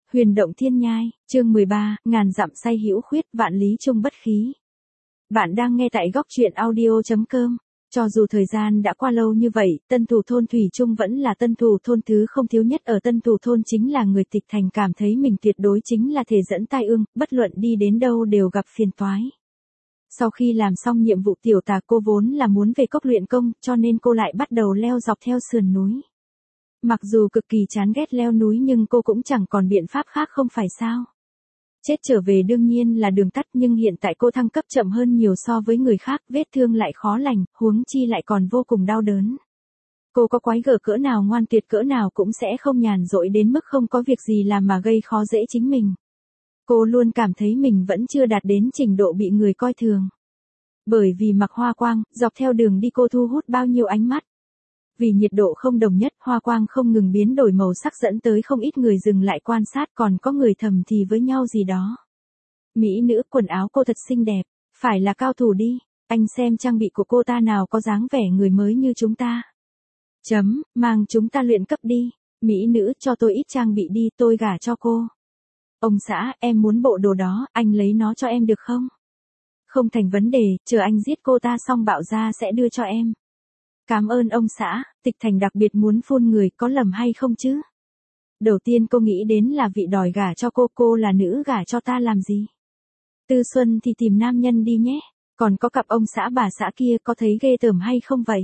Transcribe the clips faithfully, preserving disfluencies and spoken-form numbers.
Huyền động thiên nhai, chương mười ba, ngàn dặm say hữu khuyết, vạn lý chung bất khí. Bạn đang nghe tại góc truyện audio chấm com. Cho dù thời gian đã qua lâu như vậy, Tân Thủ thôn thủy chung vẫn là Tân Thủ thôn, thứ không thiếu nhất ở Tân Thủ thôn chính là người Tịch Thành cảm thấy mình tuyệt đối chính là thể dẫn tai ương, bất luận đi đến đâu đều gặp phiền toái. Sau khi làm xong nhiệm vụ tiểu tà, cô vốn là muốn về cốc luyện công, cho nên cô lại bắt đầu leo dọc theo sườn núi. Mặc dù cực kỳ chán ghét leo núi nhưng cô cũng chẳng còn biện pháp khác không phải sao. Chết trở về đương nhiên là đường tắt, nhưng hiện tại cô thăng cấp chậm hơn nhiều so với người khác, vết thương lại khó lành, huống chi lại còn vô cùng đau đớn. Cô có quái gở cỡ nào, ngoan tuyệt cỡ nào cũng sẽ không nhàn rỗi đến mức không có việc gì làm mà gây khó dễ chính mình. Cô luôn cảm thấy mình vẫn chưa đạt đến trình độ bị người coi thường. Bởi vì mặc hoa quang, dọc theo đường đi cô thu hút bao nhiêu ánh mắt. Vì nhiệt độ không đồng nhất, hoa quang không ngừng biến đổi màu sắc dẫn tới không ít người dừng lại quan sát, còn có người thầm thì với nhau gì đó. Mỹ nữ, quần áo cô thật xinh đẹp, phải là cao thủ đi, anh xem trang bị của cô ta nào có dáng vẻ người mới như chúng ta. Chấm, mang chúng ta luyện cấp đi, mỹ nữ cho tôi ít trang bị đi, tôi gả cho cô. Ông xã, em muốn bộ đồ đó, anh lấy nó cho em được không? Không thành vấn đề, chờ anh giết cô ta xong bạo ra sẽ đưa cho em. Cảm ơn ông xã, Tịch Thành đặc biệt muốn phun người, có lầm hay không chứ? Đầu tiên cô nghĩ đến là vị đòi gả cho cô, cô là nữ gả cho ta làm gì? Tư Xuân thì tìm nam nhân đi nhé, còn có cặp ông xã bà xã kia có thấy ghê tởm hay không vậy?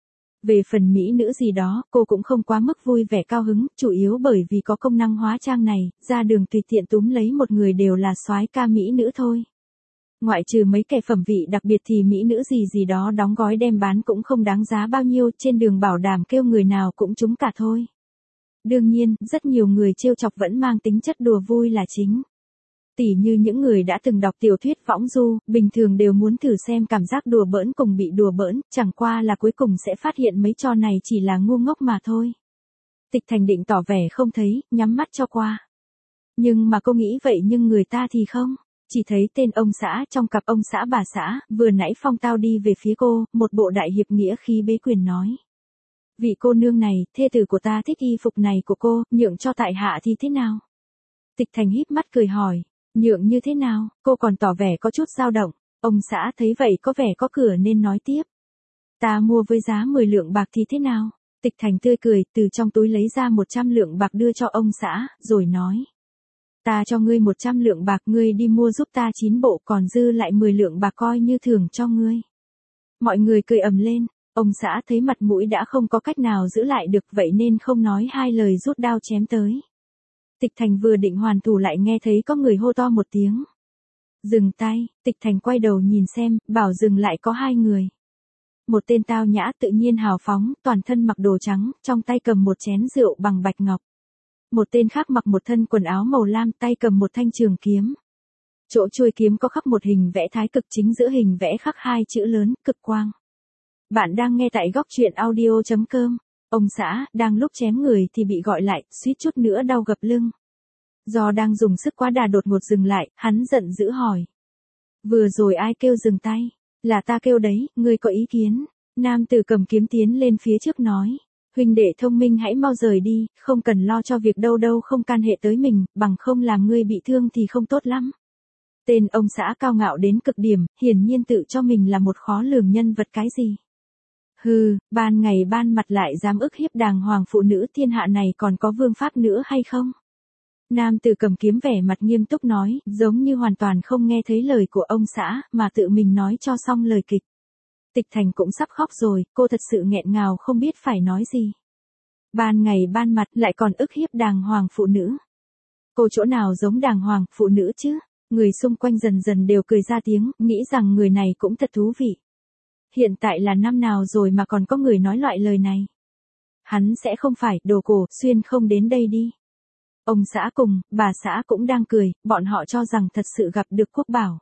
Về phần mỹ nữ gì đó, cô cũng không quá mức vui vẻ cao hứng, chủ yếu bởi vì có công năng hóa trang này, ra đường tùy tiện túm lấy một người đều là soái ca mỹ nữ thôi. Ngoại trừ mấy kẻ phẩm vị đặc biệt thì mỹ nữ gì gì đó đóng gói đem bán cũng không đáng giá bao nhiêu, trên đường bảo đảm kêu người nào cũng trúng cả thôi. Đương nhiên, rất nhiều người trêu chọc vẫn mang tính chất đùa vui là chính. Tỉ như những người đã từng đọc tiểu thuyết võng du, bình thường đều muốn thử xem cảm giác đùa bỡn cùng bị đùa bỡn, chẳng qua là cuối cùng sẽ phát hiện mấy trò này chỉ là ngu ngốc mà thôi. Tịch Thành định tỏ vẻ không thấy, nhắm mắt cho qua. Nhưng mà cô nghĩ vậy nhưng người ta thì không. Chỉ thấy tên ông xã trong cặp ông xã bà xã, vừa nãy phong tao đi về phía cô, một bộ đại hiệp nghĩa khí bế quyền nói. Vị cô nương này, thê tử của ta thích y phục này của cô, nhượng cho tại hạ thì thế nào? Tịch Thành híp mắt cười hỏi, nhượng như thế nào, cô còn tỏ vẻ có chút dao động, ông xã thấy vậy có vẻ có cửa nên nói tiếp. Ta mua với giá mười lượng bạc thì thế nào? Tịch Thành tươi cười, từ trong túi lấy ra một trăm lượng bạc đưa cho ông xã, rồi nói. Ta cho ngươi một trăm lượng bạc, ngươi đi mua giúp ta chín bộ, còn dư lại mười lượng bạc coi như thưởng cho ngươi. Mọi người cười ầm lên, ông xã thấy mặt mũi đã không có cách nào giữ lại được vậy nên không nói hai lời rút đao chém tới. Tịch Thành vừa định hoàn thủ lại nghe thấy có người hô to một tiếng. Dừng tay, Tịch Thành quay đầu nhìn xem, bảo dừng lại có hai người. Một tên tao nhã tự nhiên hào phóng, toàn thân mặc đồ trắng, trong tay cầm một chén rượu bằng bạch ngọc. Một tên khác mặc một thân quần áo màu lam, tay cầm một thanh trường kiếm. Chỗ chuôi kiếm có khắc một hình vẽ thái cực, chính giữa hình vẽ khắc hai chữ lớn, cực quang. Bạn đang nghe tại góc truyện audio chấm com. Ông xã, đang lúc chém người thì bị gọi lại, suýt chút nữa đau gập lưng. Do đang dùng sức quá đà đột ngột dừng lại, hắn giận dữ hỏi. Vừa rồi ai kêu dừng tay? Là ta kêu đấy, ngươi có ý kiến? Nam tử cầm kiếm tiến lên phía trước nói. Huynh đệ thông minh hãy mau rời đi, không cần lo cho việc đâu đâu không can hệ tới mình, bằng không làm ngươi bị thương thì không tốt lắm. Tên ông xã cao ngạo đến cực điểm, hiển nhiên tự cho mình là một khó lường nhân vật cái gì. Hừ, ban ngày ban mặt lại dám ức hiếp đàng hoàng phụ nữ, thiên hạ này còn có vương pháp nữa hay không? Nam tử cầm kiếm vẻ mặt nghiêm túc nói, giống như hoàn toàn không nghe thấy lời của ông xã, mà tự mình nói cho xong lời kịch. Tịch Thành cũng sắp khóc rồi, cô thật sự nghẹn ngào không biết phải nói gì. Ban ngày ban mặt lại còn ức hiếp đàng hoàng phụ nữ. Cô chỗ nào giống đàng hoàng phụ nữ chứ? Người xung quanh dần dần đều cười ra tiếng, nghĩ rằng người này cũng thật thú vị. Hiện tại là năm nào rồi mà còn có người nói loại lời này. Hắn sẽ không phải, đồ cổ, xuyên không đến đây đi. Ông xã cùng, bà xã cũng đang cười, bọn họ cho rằng thật sự gặp được quốc bảo.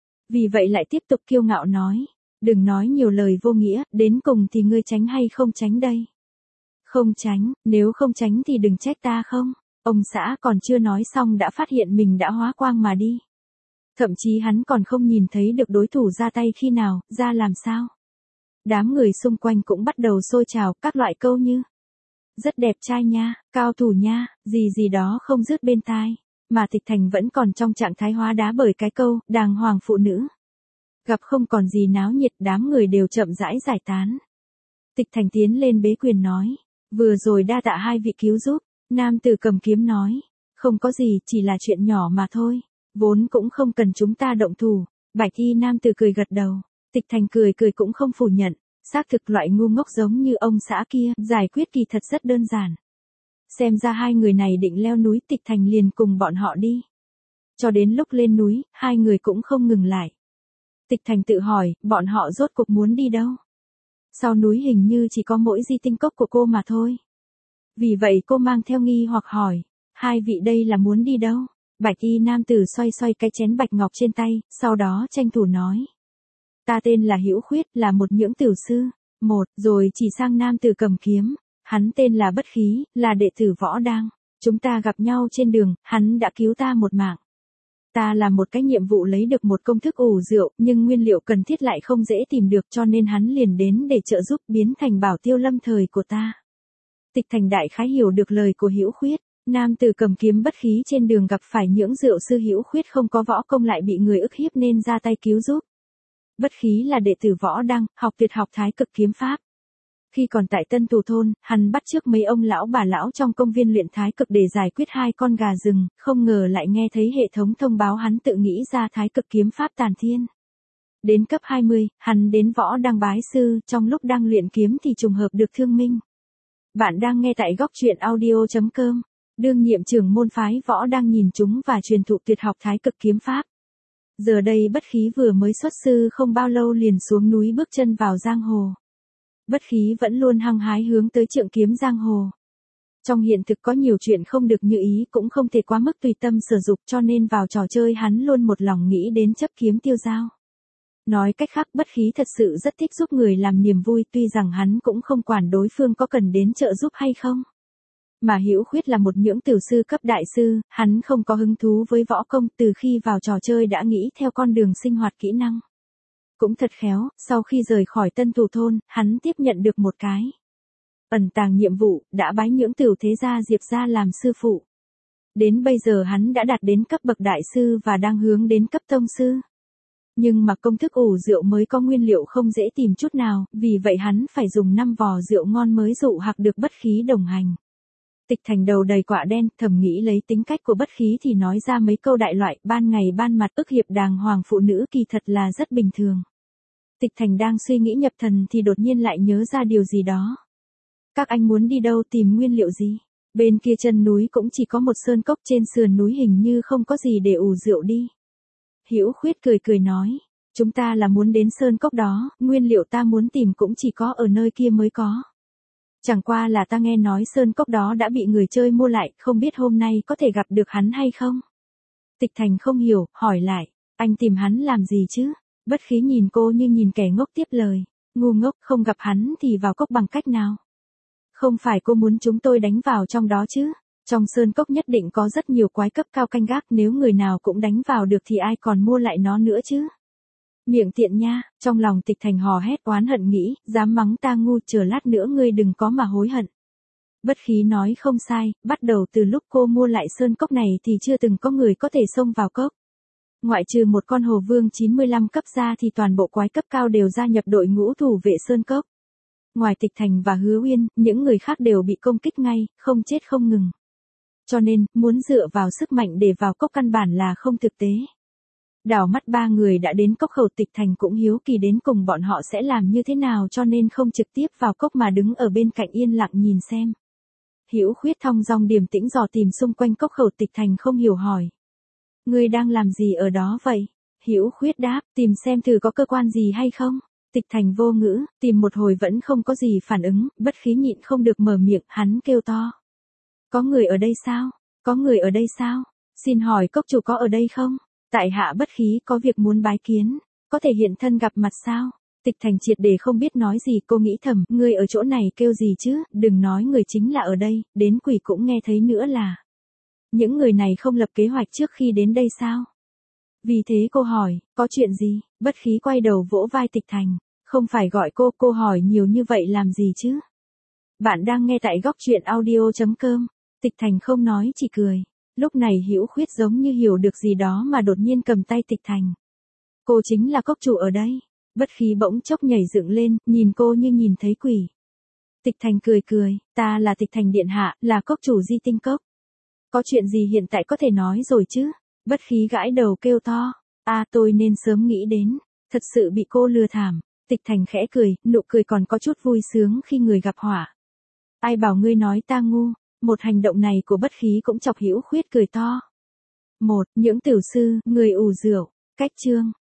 Vì vậy lại tiếp tục kiêu ngạo nói. Đừng nói nhiều lời vô nghĩa, đến cùng thì ngươi tránh hay không tránh đây? Không tránh, nếu không tránh thì đừng trách ta không? Ông xã còn chưa nói xong đã phát hiện mình đã hóa quang mà đi. Thậm chí hắn còn không nhìn thấy được đối thủ ra tay khi nào, ra làm sao? Đám người xung quanh cũng bắt đầu xôi trào, các loại câu như rất đẹp trai nha, cao thủ nha, gì gì đó không dứt bên tai. Mà Tịch Thành vẫn còn trong trạng thái hóa đá bởi cái câu, đàng hoàng phụ nữ. Gặp không còn gì náo nhiệt, đám người đều chậm rãi giải tán. Tịch Thành tiến lên bế quyền nói, vừa rồi đa tạ hai vị cứu giúp. Nam tử cầm kiếm nói, không có gì, chỉ là chuyện nhỏ mà thôi, vốn cũng không cần chúng ta động thủ. Bạch y nam tử cười gật đầu. Tịch Thành cười cười cũng không phủ nhận, xác thực loại ngu ngốc giống như ông xã kia, giải quyết kỳ thật rất đơn giản. Xem ra hai người này định leo núi, Tịch Thành liền cùng bọn họ đi. Cho đến lúc lên núi, hai người cũng không ngừng lại. Tịch Thành tự hỏi, bọn họ rốt cuộc muốn đi đâu? Sau núi hình như chỉ có mỗi di tinh cốc của cô mà thôi. Vì vậy cô mang theo nghi hoặc hỏi, hai vị đây là muốn đi đâu? Bạch y nam tử xoay xoay cái chén bạch ngọc trên tay, sau đó tranh thủ nói. Ta tên là Hữu Khuyết, là một nhưỡng tiểu sư. Một, rồi chỉ sang nam tử cầm kiếm. Hắn tên là Bất Khí, là đệ tử Võ Đang. Chúng ta gặp nhau trên đường, hắn đã cứu ta một mạng. Ta làm một cái nhiệm vụ lấy được một công thức ủ rượu, nhưng nguyên liệu cần thiết lại không dễ tìm được, cho nên hắn liền đến để trợ giúp biến thành bảo tiêu lâm thời của ta. Tịch Thành đại khái hiểu được lời của Hữu Khuyết. Nam tử cầm kiếm Bất Khí trên đường gặp phải nhưỡng rượu sư Hữu Khuyết không có võ công lại bị người ức hiếp nên ra tay cứu giúp. Bất Khí là đệ tử Võ Đăng, học tuyệt học Thái Cực kiếm pháp. Khi còn tại Tân Tù thôn, hắn bắt chước mấy ông lão bà lão trong công viên luyện Thái Cực để giải quyết hai con gà rừng, không ngờ lại nghe thấy hệ thống thông báo hắn tự nghĩ ra Thái Cực kiếm pháp tàn thiên. Đến cấp hai mươi, hắn đến Võ Đăng bái sư, trong lúc đang luyện kiếm thì trùng hợp được thương minh. Bạn đang nghe tại góc truyện audio chấm com. Đương nhiệm trưởng môn phái Võ Đăng nhìn chúng và truyền thụ tuyệt học Thái Cực kiếm pháp. Giờ đây Bất Khí vừa mới xuất sư không bao lâu liền xuống núi bước chân vào giang hồ. Bất Khí vẫn luôn hăng hái hướng tới trượng kiếm giang hồ. Trong hiện thực có nhiều chuyện không được như ý cũng không thể quá mức tùy tâm sử dụng, cho nên vào trò chơi hắn luôn một lòng nghĩ đến chấp kiếm tiêu dao. Nói cách khác, Bất Khí thật sự rất thích giúp người làm niềm vui, tuy rằng hắn cũng không quản đối phương có cần đến trợ giúp hay không. Mà Hữu Khuyết là một nhưỡng tiểu sư cấp đại sư, hắn không có hứng thú với võ công, từ khi vào trò chơi đã nghĩ theo con đường sinh hoạt kỹ năng. Cũng thật khéo, sau khi rời khỏi Tân Tù thôn, hắn tiếp nhận được một cái ẩn tàng nhiệm vụ, đã bái nhưỡng tiểu thế gia Diệp gia làm sư phụ. Đến bây giờ hắn đã đạt đến cấp bậc đại sư và đang hướng đến cấp tông sư. Nhưng mà công thức ủ rượu mới có nguyên liệu không dễ tìm chút nào, vì vậy hắn phải dùng năm vò rượu ngon mới dụ hoặc được Bất Khí đồng hành. Tịch Thành đầu đầy quạ đen, thầm nghĩ lấy tính cách của Bất Khí thì nói ra mấy câu đại loại, ban ngày ban mặt ức hiệp đàng hoàng phụ nữ kỳ thật là rất bình thường. Tịch Thành đang suy nghĩ nhập thần thì đột nhiên lại nhớ ra điều gì đó. Các anh muốn đi đâu, tìm nguyên liệu gì? Bên kia chân núi cũng chỉ có một sơn cốc, trên sườn núi hình như không có gì để ủ rượu đi. Hữu Khuyết cười cười nói, chúng ta là muốn đến sơn cốc đó, nguyên liệu ta muốn tìm cũng chỉ có ở nơi kia mới có. Chẳng qua là ta nghe nói sơn cốc đó đã bị người chơi mua lại, không biết hôm nay có thể gặp được hắn hay không? Tịch Thành không hiểu, hỏi lại, anh tìm hắn làm gì chứ? Bất Khí nhìn cô như nhìn kẻ ngốc tiếp lời, ngu ngốc, không gặp hắn thì vào cốc bằng cách nào? Không phải cô muốn chúng tôi đánh vào trong đó chứ? Trong sơn cốc nhất định có rất nhiều quái cấp cao canh gác, nếu người nào cũng đánh vào được thì ai còn mua lại nó nữa chứ? Miệng tiện nha, trong lòng Tịch Thành hò hét oán hận nghĩ, dám mắng ta ngu, chờ lát nữa ngươi đừng có mà hối hận. Bất Khí nói không sai, bắt đầu từ lúc cô mua lại sơn cốc này thì chưa từng có người có thể xông vào cốc. Ngoại trừ một con hồ vương chín mươi lăm cấp ra thì toàn bộ quái cấp cao đều gia nhập đội ngũ thủ vệ sơn cốc. Ngoài Tịch Thành và Hứa Uyên, những người khác đều bị công kích ngay, không chết không ngừng. Cho nên, muốn dựa vào sức mạnh để vào cốc căn bản là không thực tế. Đảo mắt ba người đã đến cốc khẩu, Tịch Thành cũng hiếu kỳ đến cùng bọn họ sẽ làm như thế nào, cho nên không trực tiếp vào cốc mà đứng ở bên cạnh yên lặng nhìn xem. Hữu Khuyết thong dong điềm tĩnh dò tìm xung quanh cốc khẩu. Tịch Thành không hiểu hỏi, ngươi đang làm gì ở đó vậy? Hữu Khuyết đáp, tìm xem thử có cơ quan gì hay không. Tịch Thành vô ngữ, tìm một hồi vẫn không có gì phản ứng, Bất Khí nhịn không được mở miệng, hắn kêu to. Có người ở đây sao? Có người ở đây sao? Xin hỏi cốc chủ có ở đây không? Tại hạ Bất Khí có việc muốn bái kiến, có thể hiện thân gặp mặt sao? Tịch Thành triệt để không biết nói gì, cô nghĩ thầm, ngươi ở chỗ này kêu gì chứ, đừng nói người chính là ở đây, đến quỷ cũng nghe thấy nữa là. Những người này không lập kế hoạch trước khi đến đây sao? Vì thế cô hỏi, có chuyện gì? Bất Khí quay đầu vỗ vai Tịch Thành, không phải gọi cô, cô hỏi nhiều như vậy làm gì chứ? Bạn đang nghe tại góc truyện audio chấm com. Tịch Thành không nói chỉ cười. Lúc này Hữu Khuyết giống như hiểu được gì đó mà đột nhiên cầm tay Tịch Thành. Cô chính là cốc chủ ở đây. Bất khí bỗng chốc nhảy dựng lên, nhìn cô như nhìn thấy quỷ. Tịch Thành cười cười, ta là Tịch Thành điện hạ, là cốc chủ Di Tinh Cốc. Có chuyện gì hiện tại có thể nói rồi chứ? Bất khí gãi đầu kêu to. À, tôi nên sớm nghĩ đến. Thật sự bị cô lừa thảm. Tịch Thành khẽ cười, nụ cười còn có chút vui sướng khi người gặp họa. Ai bảo ngươi nói ta ngu? Một hành động này của bất khí cũng chọc Hữu Khuyết cười to. Một, những tiểu sư, người ủ rượu. Cách chương.